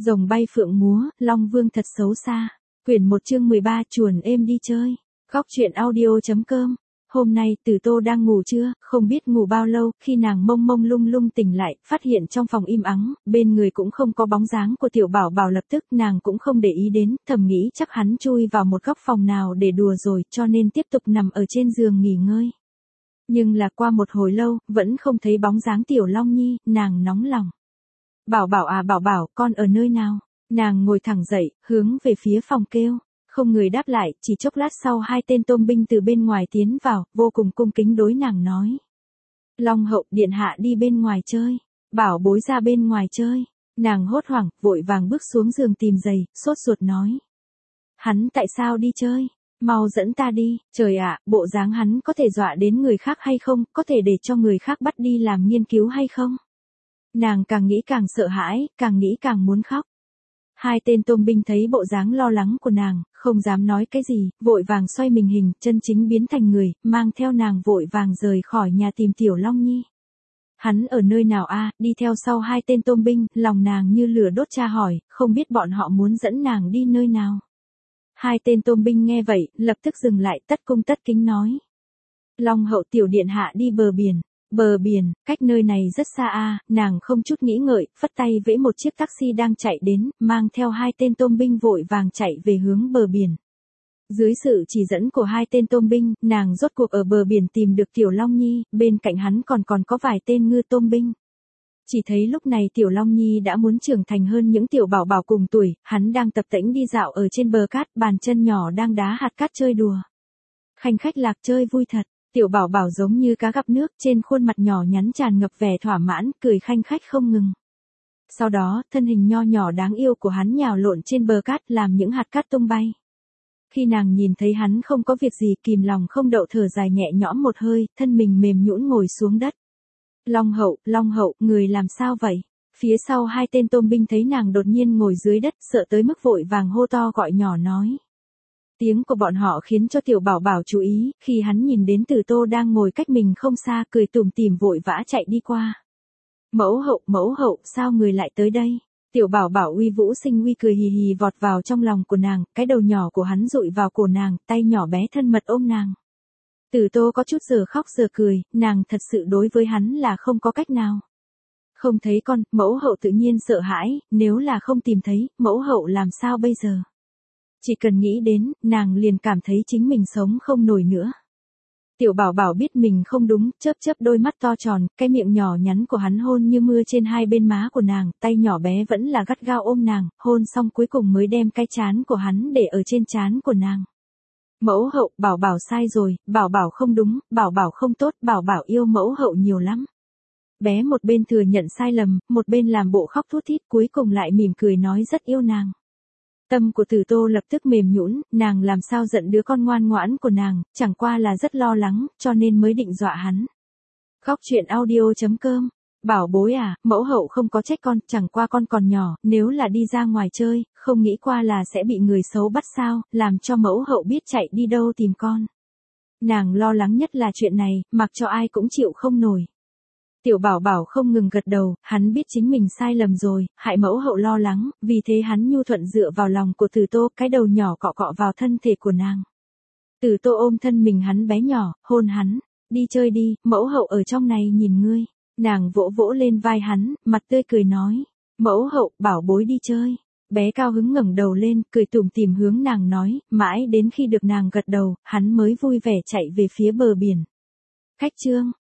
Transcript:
Rồng bay phượng múa, Long Vương thật xấu xa. Quyển 1 chương 13 chuồn êm đi chơi. Góc truyện audio.com. Hôm nay Từ Tô đang ngủ trưa, không biết ngủ bao lâu, khi nàng mông mông lung lung tỉnh lại, phát hiện trong phòng im ắng, bên người cũng không có bóng dáng của Tiểu Bảo Bảo. Lập tức nàng cũng không để ý đến, thầm nghĩ chắc hắn chui vào một góc phòng nào để đùa rồi, cho nên tiếp tục nằm ở trên giường nghỉ ngơi. Nhưng là qua một hồi lâu, vẫn không thấy bóng dáng Tiểu Long Nhi, nàng nóng lòng. Bảo Bảo à Bảo Bảo, con ở nơi nào? Nàng ngồi thẳng dậy, hướng về phía phòng kêu. Không người đáp lại, chỉ chốc lát sau hai tên tôm binh từ bên ngoài tiến vào, vô cùng cung kính đối nàng nói. Long hậu điện hạ đi bên ngoài chơi. Bảo bối ra bên ngoài chơi. Nàng hốt hoảng, vội vàng bước xuống giường tìm giày, sốt ruột nói. Hắn tại sao đi chơi? Mau dẫn ta đi. Trời ạ, bộ dáng hắn có thể dọa đến người khác hay không, có thể để cho người khác bắt đi làm nghiên cứu hay không? Nàng càng nghĩ càng sợ hãi, càng nghĩ càng muốn khóc. Hai tên tôm binh thấy bộ dáng lo lắng của nàng, không dám nói cái gì, vội vàng xoay mình hình, chân chính biến thành người, mang theo nàng vội vàng rời khỏi nhà tìm Tiểu Long Nhi. Hắn ở nơi nào a? Đi theo sau hai tên tôm binh, lòng nàng như lửa đốt tra hỏi, không biết bọn họ muốn dẫn nàng đi nơi nào. Hai tên tôm binh nghe vậy, lập tức dừng lại, tất cung tất kính nói. Long hậu tiểu điện hạ đi bờ biển. Bờ biển, cách nơi này rất xa a. Nàng không chút nghĩ ngợi, phất tay vẫy một chiếc taxi đang chạy đến, mang theo hai tên tôm binh vội vàng chạy về hướng bờ biển. Dưới sự chỉ dẫn của hai tên tôm binh, nàng rốt cuộc ở bờ biển tìm được Tiểu Long Nhi, bên cạnh hắn còn có vài tên ngư tôm binh. Chỉ thấy lúc này Tiểu Long Nhi đã muốn trưởng thành hơn những Tiểu Bảo Bảo cùng tuổi, hắn đang tập tễnh đi dạo ở trên bờ cát, bàn chân nhỏ đang đá hạt cát chơi đùa. Khanh khách lạc chơi vui thật. Tiểu Bảo Bảo giống như cá gặp nước, trên khuôn mặt nhỏ nhắn tràn ngập vẻ thỏa mãn, cười khanh khách không ngừng. Sau đó, thân hình nho nhỏ đáng yêu của hắn nhào lộn trên bờ cát làm những hạt cát tung bay. Khi nàng nhìn thấy hắn không có việc gì, kìm lòng không đậu thở dài nhẹ nhõm một hơi, thân mình mềm nhũn ngồi xuống đất. Long hậu, người làm sao vậy? Phía sau hai tên tôm binh thấy nàng đột nhiên ngồi dưới đất, sợ tới mức vội vàng hô to gọi nhỏ nói. Tiếng của bọn họ khiến cho Tiểu Bảo Bảo chú ý, khi hắn nhìn đến Từ Tô đang ngồi cách mình không xa, cười tủm tỉm vội vã chạy đi qua. Mẫu hậu, sao người lại tới đây? Tiểu Bảo Bảo uy vũ sinh uy cười hì hì vọt vào trong lòng của nàng, cái đầu nhỏ của hắn dụi vào cổ nàng, tay nhỏ bé thân mật ôm nàng. Từ Tô có chút giờ khóc giờ cười, nàng thật sự đối với hắn là không có cách nào. Không thấy con, mẫu hậu tự nhiên sợ hãi, nếu là không tìm thấy, mẫu hậu làm sao bây giờ? Chỉ cần nghĩ đến, nàng liền cảm thấy chính mình sống không nổi nữa. Tiểu Bảo Bảo biết mình không đúng, chớp chớp đôi mắt to tròn, cái miệng nhỏ nhắn của hắn hôn như mưa trên hai bên má của nàng, tay nhỏ bé vẫn là gắt gao ôm nàng, hôn xong cuối cùng mới đem cái trán của hắn để ở trên trán của nàng. Mẫu hậu, Bảo Bảo sai rồi, Bảo Bảo không đúng, Bảo Bảo không tốt, Bảo Bảo yêu mẫu hậu nhiều lắm. Bé một bên thừa nhận sai lầm, một bên làm bộ khóc thút thít, cuối cùng lại mỉm cười nói rất yêu nàng. Tâm của Từ Tô lập tức mềm nhũn, nàng làm sao giận đứa con ngoan ngoãn của nàng, chẳng qua là rất lo lắng, cho nên mới định dọa hắn. Góc truyện audio.com. Bảo bối à, mẫu hậu không có trách con, chẳng qua con còn nhỏ, nếu là đi ra ngoài chơi, không nghĩ qua là sẽ bị người xấu bắt sao, làm cho mẫu hậu biết chạy đi đâu tìm con. Nàng lo lắng nhất là chuyện này, mặc cho ai cũng chịu không nổi. Tiểu Bảo Bảo không ngừng gật đầu, hắn biết chính mình sai lầm rồi, hại mẫu hậu lo lắng, vì thế hắn nhu thuận dựa vào lòng của Từ Tô, cái đầu nhỏ cọ cọ vào thân thể của nàng. Từ Tô ôm thân mình hắn bé nhỏ, hôn hắn, đi chơi đi, mẫu hậu ở trong này nhìn ngươi. Nàng vỗ vỗ lên vai hắn, mặt tươi cười nói, mẫu hậu, bảo bối đi chơi. Bé cao hứng ngẩng đầu lên, cười tủm tỉm hướng nàng nói, mãi đến khi được nàng gật đầu, hắn mới vui vẻ chạy về phía bờ biển. Khách chương.